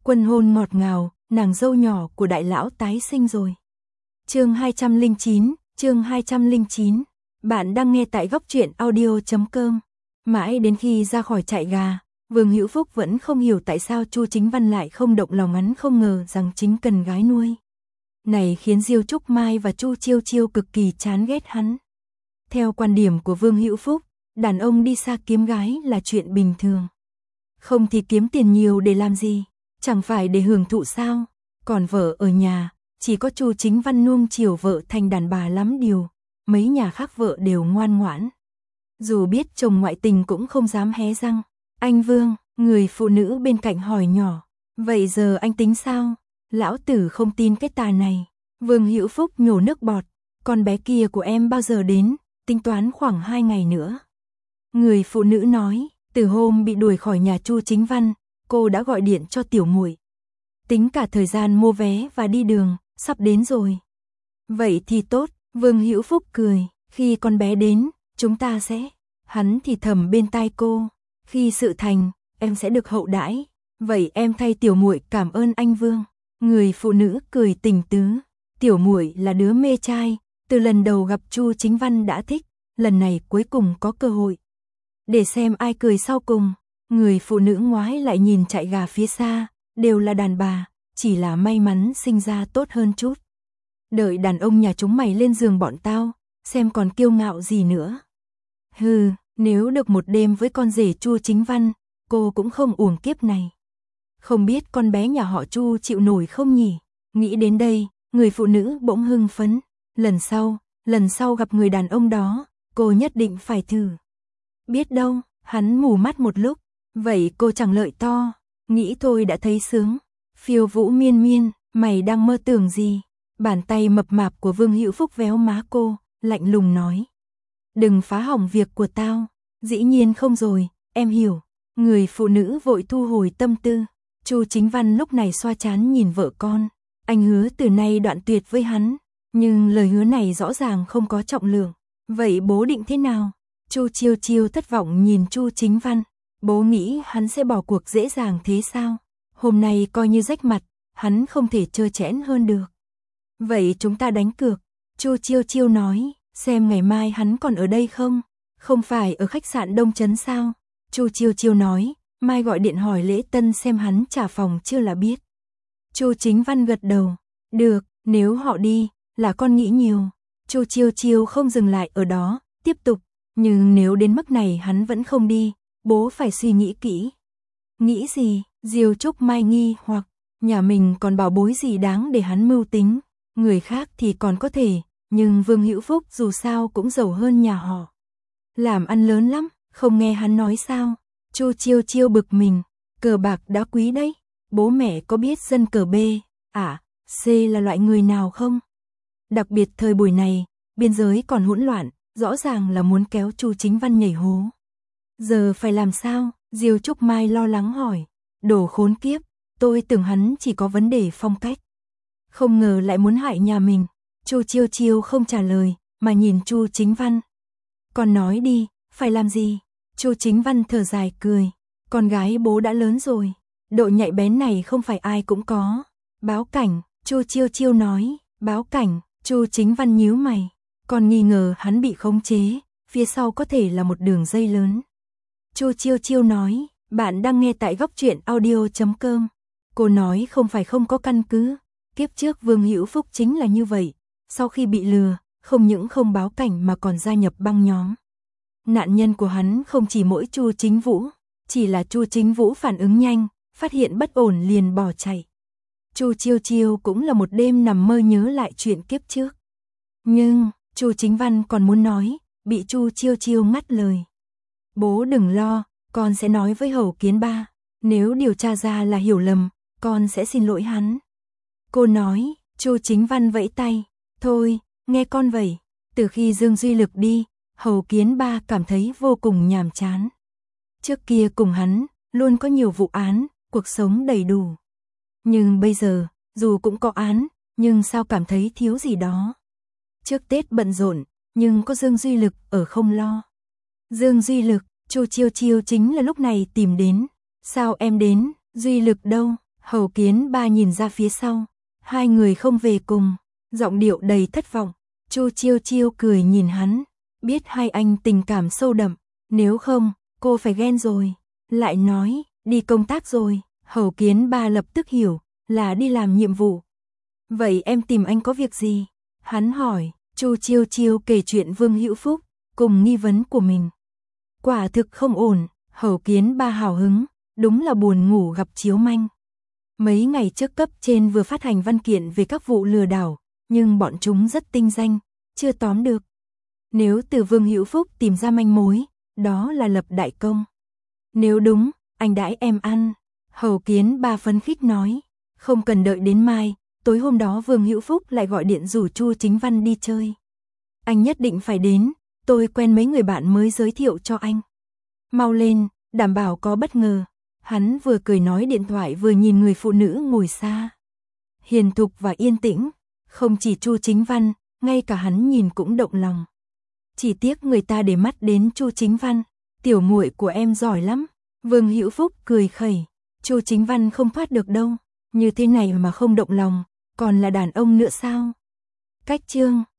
Quân hôn ngọt ngào, nàng dâu nhỏ của đại lão tái sinh rồi. Chương 209. Bạn đang nghe tại góc truyện audio.com. Mãi đến khi ra khỏi trại gà, Vương Hữu Phúc vẫn không hiểu tại sao Chu Chính Văn lại không động lòng, hắn không ngờ rằng chính cần gái nuôi. Này khiến Diêu Trúc Mai và Chu Chiêu Chiêu cực kỳ chán ghét hắn. Theo quan điểm của Vương Hữu Phúc, đàn ông đi xa kiếm gái là chuyện bình thường. Không thì kiếm tiền nhiều để làm gì, chẳng phải để hưởng thụ sao? Còn vợ ở nhà, chỉ có Chu Chính Văn nuông chiều vợ thành đàn bà lắm điều, mấy nhà khác vợ đều ngoan ngoãn. Dù biết chồng ngoại tình cũng không dám hé răng. Anh Vương, người phụ nữ bên cạnh hỏi nhỏ, vậy giờ anh tính sao? Lão tử không tin cái tà này. Vương Hữu Phúc nhổ nước bọt, con bé kia của em bao giờ đến, tính toán khoảng 2 ngày nữa. Người phụ nữ nói, từ hôm bị đuổi khỏi nhà Chu Chính Văn, cô đã gọi điện cho tiểu muội. Tính cả thời gian mua vé và đi đường, sắp đến rồi. Vậy thì tốt, Vương Hữu Phúc cười, khi con bé đến, chúng ta sẽ... Hắn thì thầm bên tai cô, khi sự thành, em sẽ được hậu đãi. Vậy em thay tiểu muội cảm ơn anh Vương. Người phụ nữ cười tình tứ, tiểu muội là đứa mê trai, từ lần đầu gặp Chu Chính Văn đã thích, lần này cuối cùng có cơ hội. Để xem ai cười sau cùng. Người phụ nữ ngoái lại nhìn trại gà phía xa, đều là đàn bà, chỉ là may mắn sinh ra tốt hơn chút. Đợi đàn ông nhà chúng mày lên giường bọn tao, xem còn kiêu ngạo gì nữa. Hừ, nếu được một đêm với con rể Chu Chính Văn, cô cũng không uổng kiếp này. Không biết con bé nhà họ Chu chịu nổi không nhỉ? Nghĩ đến đây, người phụ nữ bỗng hưng phấn. Lần sau gặp người đàn ông đó, cô nhất định phải thử. Biết đâu, hắn mù mắt một lúc, vậy cô chẳng lợi to. Nghĩ thôi đã thấy sướng. Phiêu Vũ Miên Miên, mày đang mơ tưởng gì? Bàn tay mập mạp của Vương Hữu Phúc véo má cô, lạnh lùng nói. Đừng phá hỏng việc của tao. Dĩ nhiên không rồi, em hiểu. Người phụ nữ vội thu hồi tâm tư. Chu Chính Văn lúc này xoa trán nhìn vợ con. Anh hứa từ nay đoạn tuyệt với hắn, nhưng lời hứa này rõ ràng không có trọng lượng. Vậy bố định thế nào? Chu Chiêu Chiêu thất vọng nhìn Chu Chính Văn. Bố nghĩ hắn sẽ bỏ cuộc dễ dàng thế sao? Hôm nay coi như rách mặt, hắn không thể trơ trẽn hơn được. Vậy chúng ta đánh cược. Chu Chiêu Chiêu nói, xem ngày mai hắn còn ở đây không? Không phải ở khách sạn Đông Trấn sao? Chu Chiêu Chiêu nói, mai gọi điện hỏi Lễ Tân xem hắn trả phòng chưa là biết. Chu Chính Văn gật đầu, được, nếu họ đi, là con nghĩ nhiều. Chu Chiêu Chiêu không dừng lại ở đó, tiếp tục, nhưng nếu đến mức này hắn vẫn không đi, bố phải suy nghĩ kỹ. Nghĩ gì? Diêu Trúc Mai nghi hoặc, nhà mình còn bảo bối gì đáng để hắn mưu tính, người khác thì còn có thể, nhưng Vương Hữu Phúc dù sao cũng giàu hơn nhà họ. Làm ăn lớn lắm, không nghe hắn nói sao? Chu Chiêu Chiêu bực mình, cờ bạc đã quý đấy, bố mẹ có biết dân cờ B, C là loại người nào không? Đặc biệt thời buổi này, biên giới còn hỗn loạn, rõ ràng là muốn kéo Chu Chính Văn nhảy hố. Giờ phải làm sao? Diêu Trúc Mai lo lắng hỏi. Đồ khốn kiếp, tôi tưởng hắn chỉ có vấn đề phong cách. Không ngờ lại muốn hại nhà mình. Chu Chiêu Chiêu không trả lời, mà nhìn Chu Chính Văn. Con nói đi, phải làm gì? Chu Chính Văn thở dài cười. Con gái bố đã lớn rồi, độ nhạy bén này không phải ai cũng có. Báo cảnh, Chu Chiêu Chiêu nói. Báo cảnh, Chu Chính Văn nhíu mày. Con nghi ngờ hắn bị khống chế, phía sau có thể là một đường dây lớn. Chu Chiêu Chiêu nói, bạn đang nghe tại góc truyện audio.com. Cô nói không phải không có căn cứ. Kiếp trước Vương Hữu Phúc chính là như vậy. Sau khi bị lừa, không những không báo cảnh mà còn gia nhập băng nhóm. Nạn nhân của hắn không chỉ mỗi Chu Chính Vũ, chỉ là Chu Chính Vũ phản ứng nhanh, phát hiện bất ổn liền bỏ chạy. Chu Chiêu Chiêu cũng là một đêm nằm mơ nhớ lại chuyện kiếp trước. Nhưng, Chu Chính Văn còn muốn nói, bị Chu Chiêu Chiêu ngắt lời. Bố đừng lo, con sẽ nói với Hầu Kiến Ba, nếu điều tra ra là hiểu lầm, con sẽ xin lỗi hắn. Cô nói, Chu Chính Văn vẫy tay, thôi, nghe con vậy. Từ khi Dương Duy Lực đi, Hầu Kiến Ba cảm thấy vô cùng nhàm chán. Trước kia cùng hắn, luôn có nhiều vụ án, cuộc sống đầy đủ. Nhưng bây giờ, dù cũng có án, nhưng sao cảm thấy thiếu gì đó. Trước Tết bận rộn, nhưng có Dương Duy Lực ở không lo. Dương Duy Lực, Chu Chiêu Chiêu chính là lúc này tìm đến. Sao em đến, Duy Lực đâu? Hầu Kiến Ba nhìn ra phía sau, hai người không về cùng, giọng điệu đầy thất vọng. Chu Chiêu Chiêu cười nhìn hắn, biết hai anh tình cảm sâu đậm, nếu không, cô phải ghen rồi. Lại nói, đi công tác rồi. Hầu Kiến Ba lập tức hiểu, là đi làm nhiệm vụ. Vậy em tìm anh có việc gì? Hắn hỏi. Chu Chiêu Chiêu kể chuyện Vương Hữu Phúc cùng nghi vấn của mình. Quả thực không ổn. Hầu Kiến Ba hào hứng, đúng là buồn ngủ gặp chiếu manh. Mấy ngày trước cấp trên vừa phát hành văn kiện về các vụ lừa đảo, nhưng bọn chúng rất tinh danh, chưa tóm được. Nếu từ Vương Hữu Phúc tìm ra manh mối, đó là lập đại công. Nếu đúng, anh đãi em ăn. Hầu Kiến Ba phấn khích nói, không cần đợi đến mai. Tối hôm đó Vương Hữu Phúc lại gọi điện rủ Chu Chính Văn đi chơi. Anh nhất định phải đến, tôi quen mấy người bạn mới giới thiệu cho anh. Mau lên, đảm bảo có bất ngờ. Hắn vừa cười nói điện thoại vừa nhìn người phụ nữ ngồi xa. Hiền thục và yên tĩnh, không chỉ Chu Chính Văn, ngay cả hắn nhìn cũng động lòng. Chỉ tiếc người ta để mắt đến Chu Chính Văn, tiểu muội của em giỏi lắm. Vương Hữu Phúc cười khẩy, Chu Chính Văn không thoát được đâu, như thế này mà không động lòng, còn là đàn ông nữa sao? Cách chương